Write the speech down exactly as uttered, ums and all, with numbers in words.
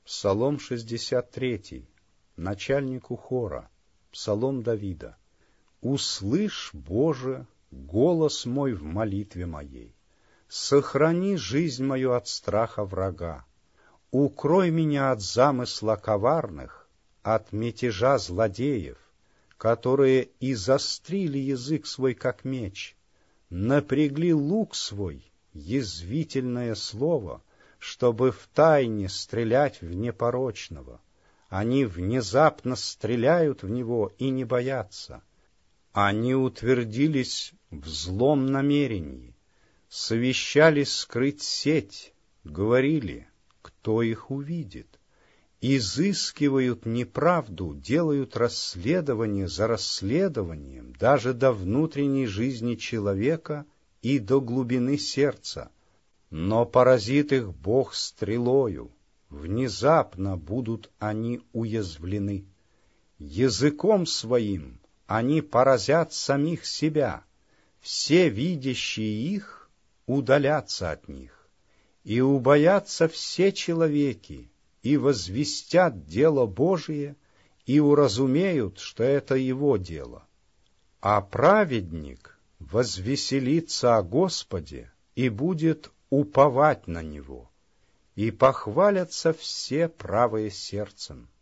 Псалом шестьдесят третий, начальнику хора, псалом Давида. «Услышь, Боже, голос мой в молитве моей, сохрани жизнь мою от страха врага, укрой меня от замысла коварных, от мятежа злодеев, которые изострили язык свой, как меч, напрягли лук свой, язвительное слово, чтобы втайне стрелять в непорочного. Они внезапно стреляют в него и не боятся. Они утвердились в злом намерении, совещались скрыть сеть, говорили, кто их увидит. Изыскивают неправду, делают расследование за расследованием, даже до внутренней жизни человека и до глубины сердца. Но поразит их Бог стрелою, внезапно будут они уязвлены. Языком своим они поразят самих себя, все видящие их удалятся от них, и убоятся все человеки, и возвестят дело Божие, и уразумеют, что это его дело. А праведник возвеселится о Господе и будет уповать на Него, и похвалятся все правые сердцем.